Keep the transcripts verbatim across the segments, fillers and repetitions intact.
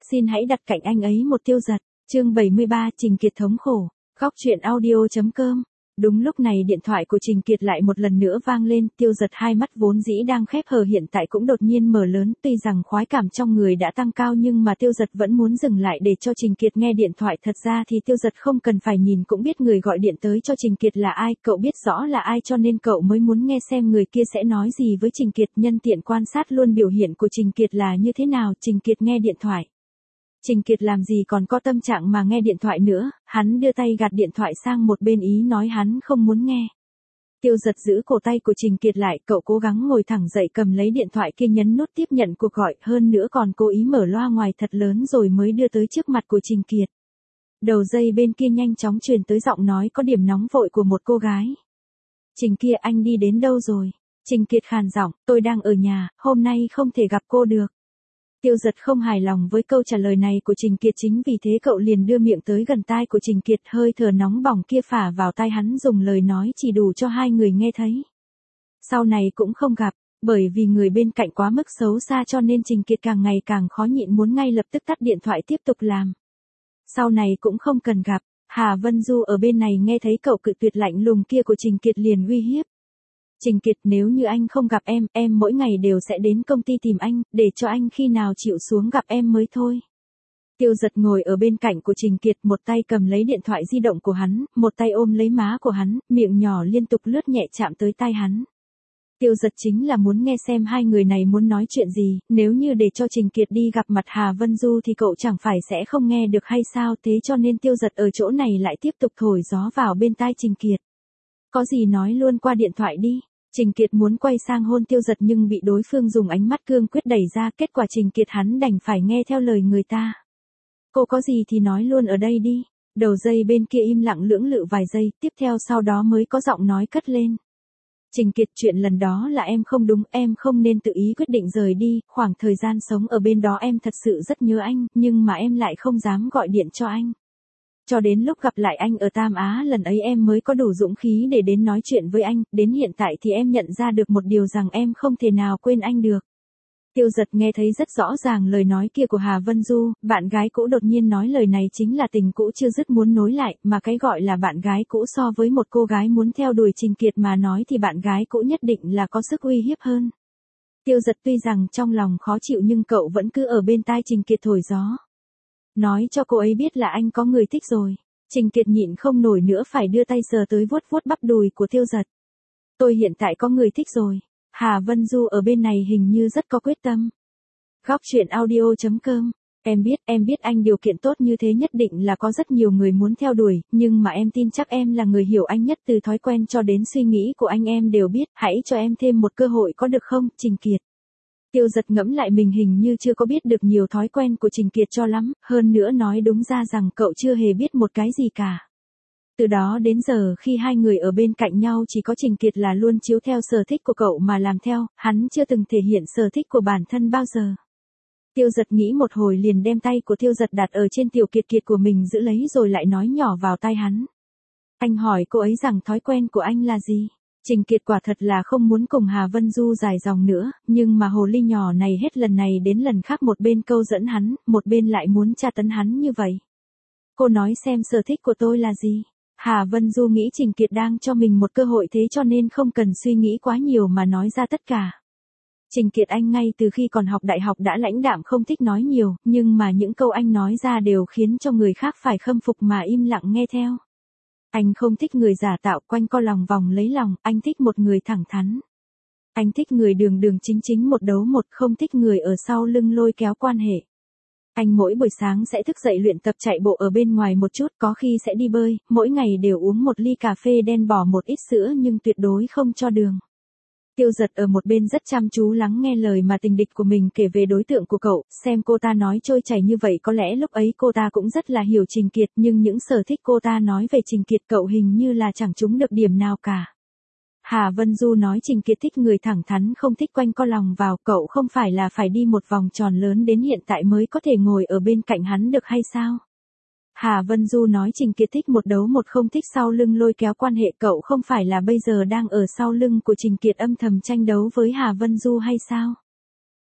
xin hãy đặt cạnh anh ấy một Tiêu Dật. Chương bảy mươi ba, Trình Kiệt thống khổ. Góc truyện audio chấm com. Đúng lúc này điện thoại của Trình Kiệt lại một lần nữa vang lên, Tiêu Dật hai mắt vốn dĩ đang khép hờ hiện tại cũng đột nhiên mở lớn, tuy rằng khoái cảm trong người đã tăng cao nhưng mà Tiêu Dật vẫn muốn dừng lại để cho Trình Kiệt nghe điện thoại. Thật ra thì Tiêu Dật không cần phải nhìn cũng biết người gọi điện tới cho Trình Kiệt là ai, cậu biết rõ là ai cho nên cậu mới muốn nghe xem người kia sẽ nói gì với Trình Kiệt, nhân tiện quan sát luôn biểu hiện của Trình Kiệt là như thế nào. Trình Kiệt nghe điện thoại. Trình Kiệt làm gì còn có tâm trạng mà nghe điện thoại nữa, hắn đưa tay gạt điện thoại sang một bên ý nói hắn không muốn nghe. Tiêu Dật giữ cổ tay của Trình Kiệt lại, cậu cố gắng ngồi thẳng dậy cầm lấy điện thoại kia nhấn nút tiếp nhận cuộc gọi, hơn nữa còn cố ý mở loa ngoài thật lớn rồi mới đưa tới trước mặt của Trình Kiệt. Đầu dây bên kia nhanh chóng truyền tới giọng nói có điểm nóng vội của một cô gái. Trình kia, anh đi đến đâu rồi? Trình Kiệt khàn giọng, tôi đang ở nhà, hôm nay không thể gặp cô được. Tiêu Dật không hài lòng với câu trả lời này của Trình Kiệt, chính vì thế cậu liền đưa miệng tới gần tai của Trình Kiệt, hơi thở nóng bỏng kia phả vào tai hắn, dùng lời nói chỉ đủ cho hai người nghe thấy. Sau này cũng không gặp, bởi vì người bên cạnh quá mức xấu xa cho nên Trình Kiệt càng ngày càng khó nhịn muốn ngay lập tức tắt điện thoại tiếp tục làm. Sau này cũng không cần gặp. Hà Vân Du ở bên này nghe thấy cậu cự tuyệt lạnh lùng kia của Trình Kiệt liền uy hiếp. Trình Kiệt, nếu như anh không gặp em, em mỗi ngày đều sẽ đến công ty tìm anh, để cho anh khi nào chịu xuống gặp em mới thôi. Tiêu Dật ngồi ở bên cạnh của Trình Kiệt, một tay cầm lấy điện thoại di động của hắn, một tay ôm lấy má của hắn, miệng nhỏ liên tục lướt nhẹ chạm tới tai hắn. Tiêu Dật chính là muốn nghe xem hai người này muốn nói chuyện gì, nếu như để cho Trình Kiệt đi gặp mặt Hà Vân Du thì cậu chẳng phải sẽ không nghe được hay sao, thế cho nên Tiêu Dật ở chỗ này lại tiếp tục thổi gió vào bên tai Trình Kiệt. Có gì nói luôn qua điện thoại đi. Trình Kiệt muốn quay sang hôn Tiêu Dật nhưng bị đối phương dùng ánh mắt cương quyết đẩy ra, kết quả Trình Kiệt hắn đành phải nghe theo lời người ta. Cô có gì thì nói luôn ở đây đi. Đầu dây bên kia im lặng lưỡng lự vài giây, tiếp theo sau đó mới có giọng nói cất lên. Trình Kiệt, chuyện lần đó là em không đúng, em không nên tự ý quyết định rời đi, khoảng thời gian sống ở bên đó em thật sự rất nhớ anh, nhưng mà em lại không dám gọi điện cho anh. Cho đến lúc gặp lại anh ở Tam Á lần ấy em mới có đủ dũng khí để đến nói chuyện với anh, đến hiện tại thì em nhận ra được một điều rằng em không thể nào quên anh được. Tiêu Dật nghe thấy rất rõ ràng lời nói kia của Hà Vân Du, bạn gái cũ đột nhiên nói lời này chính là tình cũ chưa dứt muốn nối lại, mà cái gọi là bạn gái cũ so với một cô gái muốn theo đuổi Trình Kiệt mà nói thì bạn gái cũ nhất định là có sức uy hiếp hơn. Tiêu Dật tuy rằng trong lòng khó chịu nhưng cậu vẫn cứ ở bên tai Trình Kiệt thổi gió. Nói cho cô ấy biết là anh có người thích rồi. Trình Kiệt nhịn không nổi nữa phải đưa tay sờ tới vuốt vuốt bắp đùi của Tiêu Dật. Tôi hiện tại có người thích rồi. Hà Vân Du ở bên này hình như rất có quyết tâm. Góc truyện audio chấm com. Em biết, em biết anh điều kiện tốt như thế nhất định là có rất nhiều người muốn theo đuổi, nhưng mà em tin chắc em là người hiểu anh nhất, từ thói quen cho đến suy nghĩ của anh em đều biết, hãy cho em thêm một cơ hội có được không, Trình Kiệt. Tiêu Dật ngẫm lại mình hình như chưa có biết được nhiều thói quen của Trình Kiệt cho lắm, hơn nữa nói đúng ra rằng cậu chưa hề biết một cái gì cả. Từ đó đến giờ khi hai người ở bên cạnh nhau chỉ có Trình Kiệt là luôn chiếu theo sở thích của cậu mà làm theo, hắn chưa từng thể hiện sở thích của bản thân bao giờ. Tiêu Dật nghĩ một hồi liền đem tay của Tiêu Dật đặt ở trên Tiểu Kiệt Kiệt của mình giữ lấy rồi lại nói nhỏ vào tai hắn. Anh hỏi cô ấy rằng thói quen của anh là gì? Trình Kiệt quả thật là không muốn cùng Hà Vân Du dài dòng nữa, nhưng mà hồ ly nhỏ này hết lần này đến lần khác một bên câu dẫn hắn, một bên lại muốn tra tấn hắn như vậy. Cô nói xem sở thích của tôi là gì? Hà Vân Du nghĩ Trình Kiệt đang cho mình một cơ hội thế cho nên không cần suy nghĩ quá nhiều mà nói ra tất cả. Trình Kiệt anh ngay từ khi còn học đại học đã lãnh đạm không thích nói nhiều, nhưng mà những câu anh nói ra đều khiến cho người khác phải khâm phục mà im lặng nghe theo. Anh không thích người giả tạo quanh co lòng vòng lấy lòng, anh thích một người thẳng thắn. Anh thích người đường đường chính chính một đấu một, không thích người ở sau lưng lôi kéo quan hệ. Anh mỗi buổi sáng sẽ thức dậy luyện tập chạy bộ ở bên ngoài một chút, có khi sẽ đi bơi, mỗi ngày đều uống một ly cà phê đen bỏ một ít sữa nhưng tuyệt đối không cho đường. Tiêu Dật ở một bên rất chăm chú lắng nghe lời mà tình địch của mình kể về đối tượng của cậu, xem cô ta nói trôi chảy như vậy có lẽ lúc ấy cô ta cũng rất là hiểu Trình Kiệt, nhưng những sở thích cô ta nói về Trình Kiệt cậu hình như là chẳng trúng được điểm nào cả. Hà Vân Du nói Trình Kiệt thích người thẳng thắn không thích quanh co lòng vào, cậu không phải là phải đi một vòng tròn lớn đến hiện tại mới có thể ngồi ở bên cạnh hắn được hay sao? Hà Vân Du nói Trình Kiệt thích một đấu một không thích sau lưng lôi kéo quan hệ, cậu không phải là bây giờ đang ở sau lưng của Trình Kiệt âm thầm tranh đấu với Hà Vân Du hay sao?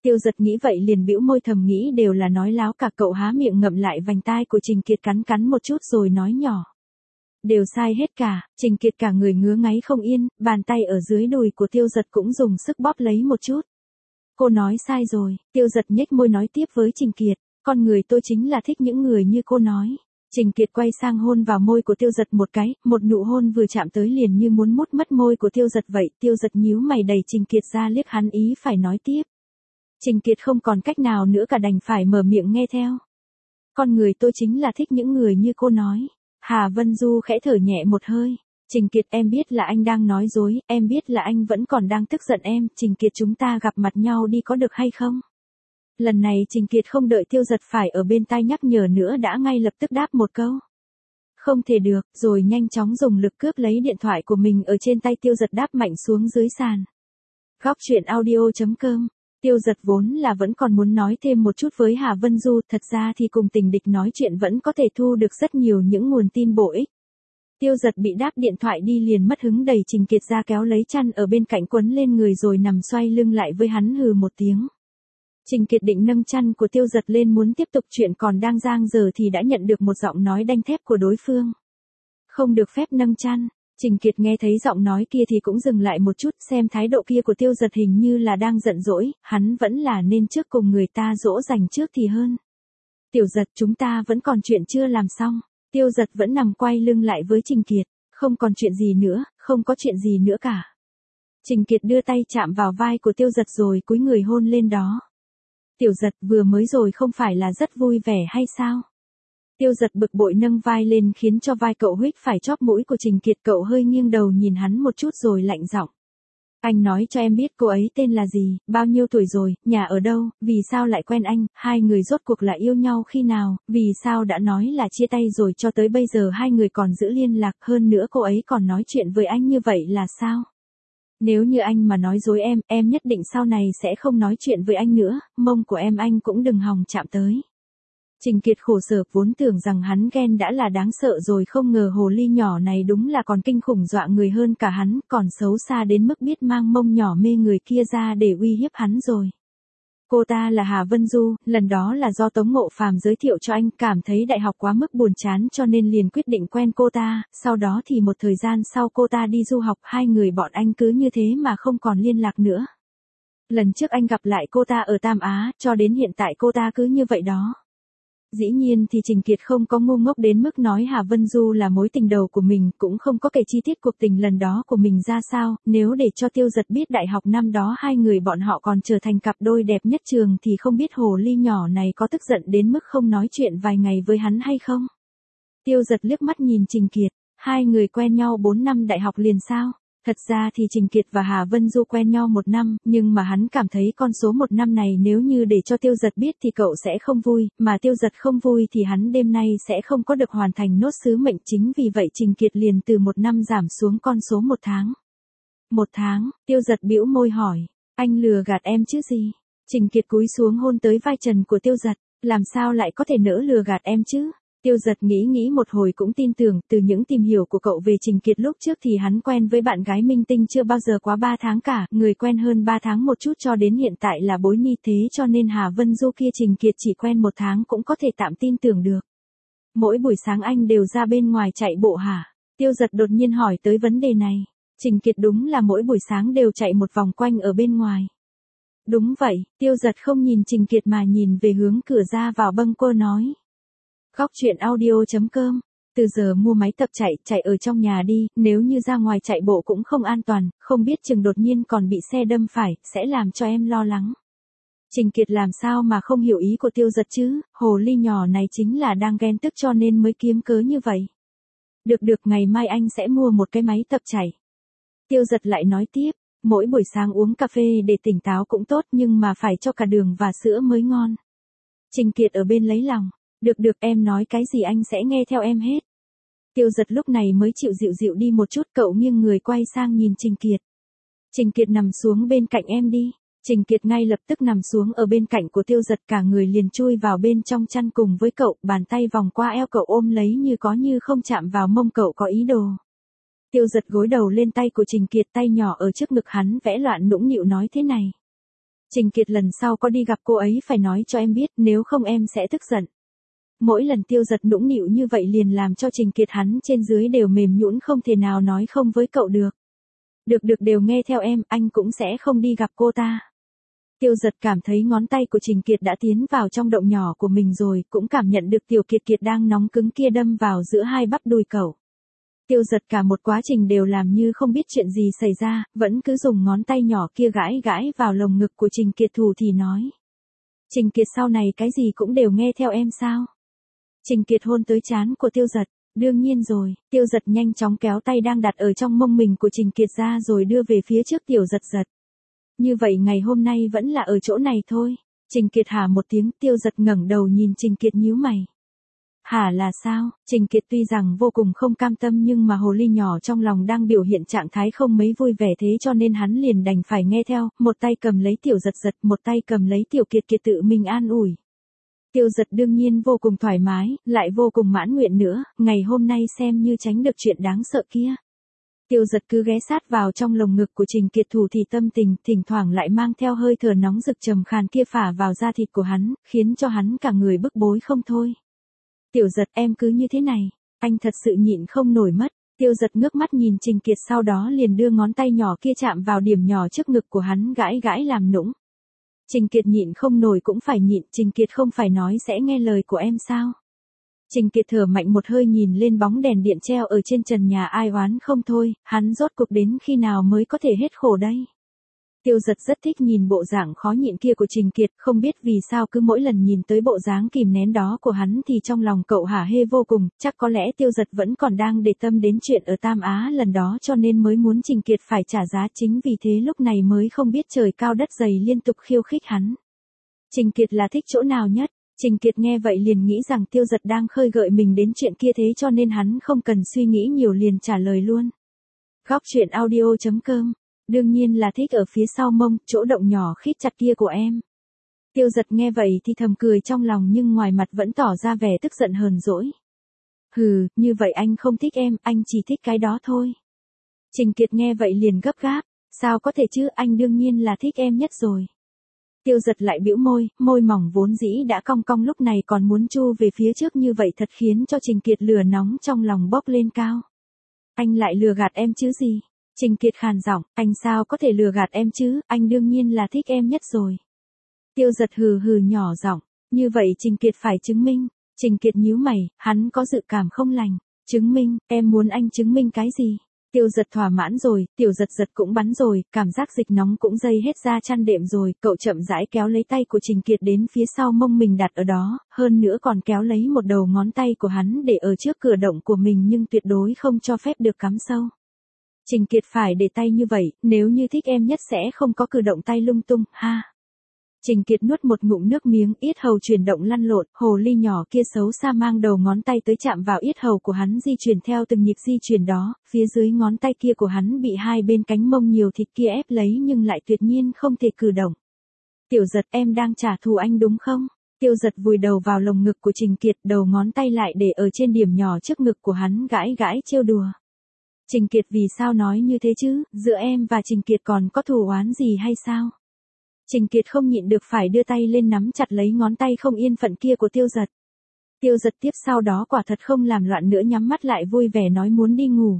Tiêu Giật nghĩ vậy liền bĩu môi thầm nghĩ đều là nói láo cả, cậu há miệng ngậm lại vành tai của Trình Kiệt cắn cắn một chút rồi nói nhỏ. Đều sai hết cả, Trình Kiệt cả người ngứa ngáy không yên, bàn tay ở dưới đùi của Tiêu Giật cũng dùng sức bóp lấy một chút. Cô nói sai rồi, Tiêu Giật nhếch môi nói tiếp với Trình Kiệt, con người tôi chính là thích những người như cô nói. Trình Kiệt quay sang hôn vào môi của Tiêu Giật một cái, một nụ hôn vừa chạm tới liền như muốn mút mất môi của Tiêu Giật vậy. Tiêu Giật nhíu mày đẩy Trình Kiệt ra liếc hắn ý phải nói tiếp. Trình Kiệt không còn cách nào nữa cả đành phải mở miệng nghe theo. Con người tôi chính là thích những người như cô nói. Hà Vân Du khẽ thở nhẹ một hơi. Trình Kiệt, em biết là anh đang nói dối, em biết là anh vẫn còn đang tức giận em. Trình Kiệt, chúng ta gặp mặt nhau đi có được hay không? Lần này Trình Kiệt không đợi Tiêu Giật phải ở bên tai nhắc nhở nữa đã ngay lập tức đáp một câu. Không thể được, rồi nhanh chóng dùng lực cướp lấy điện thoại của mình ở trên tay Tiêu Giật đáp mạnh xuống dưới sàn. Góc truyện audio chấm com. Tiêu Giật vốn là vẫn còn muốn nói thêm một chút với Hà Vân Du, thật ra thì cùng tình địch nói chuyện vẫn có thể thu được rất nhiều những nguồn tin bổ ích. Tiêu Giật bị đáp điện thoại đi liền mất hứng đẩy Trình Kiệt ra kéo lấy chăn ở bên cạnh quấn lên người rồi nằm xoay lưng lại với hắn hừ một tiếng. Trình Kiệt định nâng chăn của Tiêu Giật lên muốn tiếp tục chuyện còn đang dang dở thì đã nhận được một giọng nói đanh thép của đối phương. Không được phép nâng chăn. Trình Kiệt nghe thấy giọng nói kia thì cũng dừng lại một chút, xem thái độ kia của Tiêu Giật hình như là đang giận dỗi, hắn vẫn là nên trước cùng người ta dỗ dành trước thì hơn. Tiểu Giật, chúng ta vẫn còn chuyện chưa làm xong. Tiêu Giật vẫn nằm quay lưng lại với Trình Kiệt, không còn chuyện gì nữa, không có chuyện gì nữa cả. Trình Kiệt đưa tay chạm vào vai của Tiêu Giật rồi cúi người hôn lên đó. Tiểu Giật, vừa mới rồi không phải là rất vui vẻ hay sao? Tiêu Giật bực bội nâng vai lên khiến cho vai cậu huýt phải chóp mũi của Trình Kiệt, cậu hơi nghiêng đầu nhìn hắn một chút rồi lạnh giọng. Anh nói cho em biết cô ấy tên là gì, bao nhiêu tuổi rồi, nhà ở đâu, vì sao lại quen anh, hai người rốt cuộc là yêu nhau khi nào, vì sao đã nói là chia tay rồi cho tới bây giờ hai người còn giữ liên lạc, hơn nữa cô ấy còn nói chuyện với anh như vậy là sao? Nếu như anh mà nói dối em, em nhất định sau này sẽ không nói chuyện với anh nữa, mông của em anh cũng đừng hòng chạm tới. Trình Kiệt khổ sở, vốn tưởng rằng hắn ghen đã là đáng sợ rồi, không ngờ hồ ly nhỏ này đúng là còn kinh khủng dọa người hơn cả hắn, còn xấu xa đến mức biết mang mông nhỏ mê người kia ra để uy hiếp hắn rồi. Cô ta là Hà Vân Du, lần đó là do Tống Ngộ Phàm giới thiệu cho anh, cảm thấy đại học quá mức buồn chán cho nên liền quyết định quen cô ta, sau đó thì một thời gian sau cô ta đi du học, hai người bọn anh cứ như thế mà không còn liên lạc nữa. Lần trước anh gặp lại cô ta ở Tam Á, cho đến hiện tại cô ta cứ như vậy đó. Dĩ nhiên thì Trình Kiệt không có ngu ngốc đến mức nói Hà Vân Du là mối tình đầu của mình, cũng không có kể chi tiết cuộc tình lần đó của mình ra sao, nếu để cho Tiêu Giật biết đại học năm đó hai người bọn họ còn trở thành cặp đôi đẹp nhất trường thì không biết hồ ly nhỏ này có tức giận đến mức không nói chuyện vài ngày với hắn hay không. Tiêu Giật liếc mắt nhìn Trình Kiệt, hai người quen nhau bốn năm đại học liền sao? Thật ra thì Trình Kiệt và Hà Vân Du quen nhau một năm, nhưng mà hắn cảm thấy con số một năm này nếu như để cho Tiêu Giật biết thì cậu sẽ không vui, mà Tiêu Giật không vui thì hắn đêm nay sẽ không có được hoàn thành nốt sứ mệnh, chính vì vậy Trình Kiệt liền từ một năm giảm xuống con số một tháng. Một tháng, Tiêu Giật bĩu môi hỏi, anh lừa gạt em chứ gì? Trình Kiệt cúi xuống hôn tới vai trần của Tiêu Giật, làm sao lại có thể nỡ lừa gạt em chứ? Tiêu Giật nghĩ nghĩ một hồi cũng tin tưởng, từ những tìm hiểu của cậu về Trình Kiệt lúc trước thì hắn quen với bạn gái minh tinh chưa bao giờ quá ba tháng cả, người quen hơn ba tháng một chút cho đến hiện tại là bối ni, thế cho nên Hà Vân Du kia Trình Kiệt chỉ quen một tháng cũng có thể tạm tin tưởng được. Mỗi buổi sáng anh đều ra bên ngoài chạy bộ hả? Tiêu Giật đột nhiên hỏi tới vấn đề này. Trình Kiệt đúng là mỗi buổi sáng đều chạy một vòng quanh ở bên ngoài. Đúng vậy, Tiêu Giật không nhìn Trình Kiệt mà nhìn về hướng cửa ra vào bâng quơ nói. Góc truyện audio chấm com. Từ giờ mua máy tập chạy, chạy ở trong nhà đi, nếu như ra ngoài chạy bộ cũng không an toàn, không biết chừng đột nhiên còn bị xe đâm phải, sẽ làm cho em lo lắng. Trình Kiệt làm sao mà không hiểu ý của Tiêu Giật chứ, hồ ly nhỏ này chính là đang ghen tức cho nên mới kiếm cớ như vậy. Được được, ngày mai anh sẽ mua một cái máy tập chạy. Tiêu Giật lại nói tiếp, mỗi buổi sáng uống cà phê để tỉnh táo cũng tốt nhưng mà phải cho cả đường và sữa mới ngon. Trình Kiệt ở bên lấy lòng. Được được, em nói cái gì anh sẽ nghe theo em hết. Tiêu Giật lúc này mới chịu dịu dịu đi một chút, cậu nghiêng người quay sang nhìn Trình Kiệt. Trình Kiệt nằm xuống bên cạnh em đi. Trình Kiệt ngay lập tức nằm xuống ở bên cạnh của Tiêu Giật, cả người liền chui vào bên trong chăn cùng với cậu, bàn tay vòng qua eo cậu ôm lấy như có như không chạm vào mông cậu có ý đồ. Tiêu Giật gối đầu lên tay của Trình Kiệt, tay nhỏ ở trước ngực hắn vẽ loạn nũng nịu nói thế này. Trình Kiệt lần sau có đi gặp cô ấy phải nói cho em biết, nếu không em sẽ tức giận. Mỗi lần Tiêu Giật nũng nịu như vậy liền làm cho Trình Kiệt hắn trên dưới đều mềm nhũn, không thể nào nói không với cậu được. Được được, đều nghe theo em, anh cũng sẽ không đi gặp cô ta. Tiêu Giật cảm thấy ngón tay của Trình Kiệt đã tiến vào trong động nhỏ của mình rồi, cũng cảm nhận được Tiểu Kiệt Kiệt đang nóng cứng kia đâm vào giữa hai bắp đùi cậu. Tiêu Giật cả một quá trình đều làm như không biết chuyện gì xảy ra, vẫn cứ dùng ngón tay nhỏ kia gãi gãi vào lồng ngực của Trình Kiệt thủ thì nói. Trình Kiệt sau này cái gì cũng đều nghe theo em sao? Trình Kiệt hôn tới trán của Tiêu Giật. Đương nhiên rồi. Tiêu Giật nhanh chóng kéo tay đang đặt ở trong mông mình của Trình Kiệt ra rồi đưa về phía trước Tiểu Giật Giật. Như vậy ngày hôm nay vẫn là ở chỗ này thôi. Trình Kiệt hả một tiếng, Tiêu Giật ngẩng đầu nhìn Trình Kiệt nhíu mày. Hả là sao? Trình Kiệt tuy rằng vô cùng không cam tâm nhưng mà hồ ly nhỏ trong lòng đang biểu hiện trạng thái không mấy vui vẻ, thế cho nên hắn liền đành phải nghe theo, một tay cầm lấy Tiểu Giật Giật, một tay cầm lấy Tiểu Kiệt Kiệt tự mình an ủi. Tiêu Giật đương nhiên vô cùng thoải mái, lại vô cùng mãn nguyện nữa, ngày hôm nay xem như tránh được chuyện đáng sợ kia. Tiêu Giật cứ ghé sát vào trong lồng ngực của Trình Kiệt thủ thì tâm tình, thỉnh thoảng lại mang theo hơi thở nóng rực trầm khàn kia phả vào da thịt của hắn, khiến cho hắn cả người bức bối không thôi. Tiểu Giật, em cứ như thế này, anh thật sự nhịn không nổi mất. Tiêu Giật ngước mắt nhìn Trình Kiệt, sau đó liền đưa ngón tay nhỏ kia chạm vào điểm nhỏ trước ngực của hắn gãi gãi làm nũng. Trình Kiệt nhịn không nổi cũng phải nhịn, Trình Kiệt không phải nói sẽ nghe lời của em sao? Trình Kiệt thở mạnh một hơi nhìn lên bóng đèn điện treo ở trên trần nhà, ai oán không thôi, hắn rốt cuộc đến khi nào mới có thể hết khổ đây? Tiêu Giật rất thích nhìn bộ dạng khó nhịn kia của Trình Kiệt, không biết vì sao cứ mỗi lần nhìn tới bộ dáng kìm nén đó của hắn thì trong lòng cậu hả hê vô cùng, chắc có lẽ Tiêu Giật vẫn còn đang để tâm đến chuyện ở Tam Á lần đó cho nên mới muốn Trình Kiệt phải trả giá, chính vì thế lúc này mới không biết trời cao đất dày liên tục khiêu khích hắn. Trình Kiệt là thích chỗ nào nhất? Trình Kiệt nghe vậy liền nghĩ rằng Tiêu Giật đang khơi gợi mình đến chuyện kia, thế cho nên hắn không cần suy nghĩ nhiều liền trả lời luôn. Góc truyện audio chấm com. Đương nhiên là thích ở phía sau mông, chỗ động nhỏ khít chặt kia của em. Tiêu Giật nghe vậy thì thầm cười trong lòng nhưng ngoài mặt vẫn tỏ ra vẻ tức giận hờn dỗi. Hừ, như vậy anh không thích em, anh chỉ thích cái đó thôi. Trình Kiệt nghe vậy liền gấp gáp. Sao có thể chứ, anh đương nhiên là thích em nhất rồi. Tiêu Giật lại bĩu môi, môi mỏng vốn dĩ đã cong cong lúc này còn muốn chu về phía trước như vậy thật khiến cho Trình Kiệt lửa nóng trong lòng bốc lên cao. Anh lại lừa gạt em chứ gì? Trình Kiệt khàn giọng, anh sao có thể lừa gạt em chứ, anh đương nhiên là thích em nhất rồi. Tiêu Giật hừ hừ nhỏ giọng, như vậy Trình Kiệt phải chứng minh. Trình Kiệt nhíu mày, hắn có dự cảm không lành. Chứng minh, em muốn anh chứng minh cái gì? Tiêu Giật thỏa mãn rồi, Tiểu Giật Giật cũng bắn rồi, cảm giác dịch nóng cũng dây hết ra chăn đệm rồi, cậu chậm rãi kéo lấy tay của Trình Kiệt đến phía sau mông mình đặt ở đó, hơn nữa còn kéo lấy một đầu ngón tay của hắn để ở trước cửa động của mình nhưng tuyệt đối không cho phép được cắm sâu. Trình Kiệt phải để tay như vậy, nếu như thích em nhất sẽ không có cử động tay lung tung, ha. Trình Kiệt nuốt một ngụm nước miếng, yết hầu chuyển động lăn lộn, hồ ly nhỏ kia xấu xa mang đầu ngón tay tới chạm vào yết hầu của hắn di chuyển theo từng nhịp di chuyển đó, phía dưới ngón tay kia của hắn bị hai bên cánh mông nhiều thịt kia ép lấy nhưng lại tuyệt nhiên không thể cử động. Tiểu Giật, em đang trả thù anh đúng không? Tiêu Giật vùi đầu vào lồng ngực của Trình Kiệt, đầu ngón tay lại để ở trên điểm nhỏ trước ngực của hắn gãi gãi trêu đùa. Trình Kiệt, vì sao nói như thế chứ, giữa em và Trình Kiệt còn có thù oán gì hay sao? Trình Kiệt không nhịn được phải đưa tay lên nắm chặt lấy ngón tay không yên phận kia của Tiêu Giật. Tiêu Giật tiếp sau đó quả thật không làm loạn nữa, nhắm mắt lại vui vẻ nói muốn đi ngủ.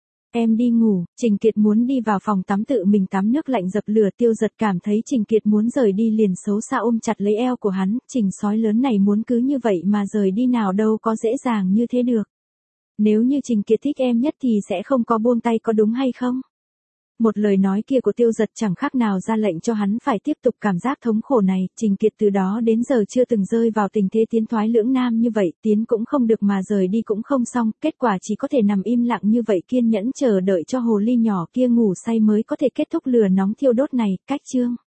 Em đi ngủ. Trình Kiệt muốn đi vào phòng tắm tự mình tắm nước lạnh dập lửa. Tiêu Giật cảm thấy Trình Kiệt muốn rời đi liền xấu xa ôm chặt lấy eo của hắn, Trình sói lớn này muốn cứ như vậy mà rời đi nào đâu có dễ dàng như thế được. Nếu như Trình Kiệt thích em nhất thì sẽ không có buông tay, có đúng hay không? Một lời nói kia của Tiêu Giật chẳng khác nào ra lệnh cho hắn phải tiếp tục cảm giác thống khổ này, Trình Kiệt từ đó đến giờ chưa từng rơi vào tình thế tiến thoái lưỡng nam như vậy, tiến cũng không được mà rời đi cũng không xong, kết quả chỉ có thể nằm im lặng như vậy kiên nhẫn chờ đợi cho hồ ly nhỏ kia ngủ say mới có thể kết thúc lửa nóng thiêu đốt này, cách chương.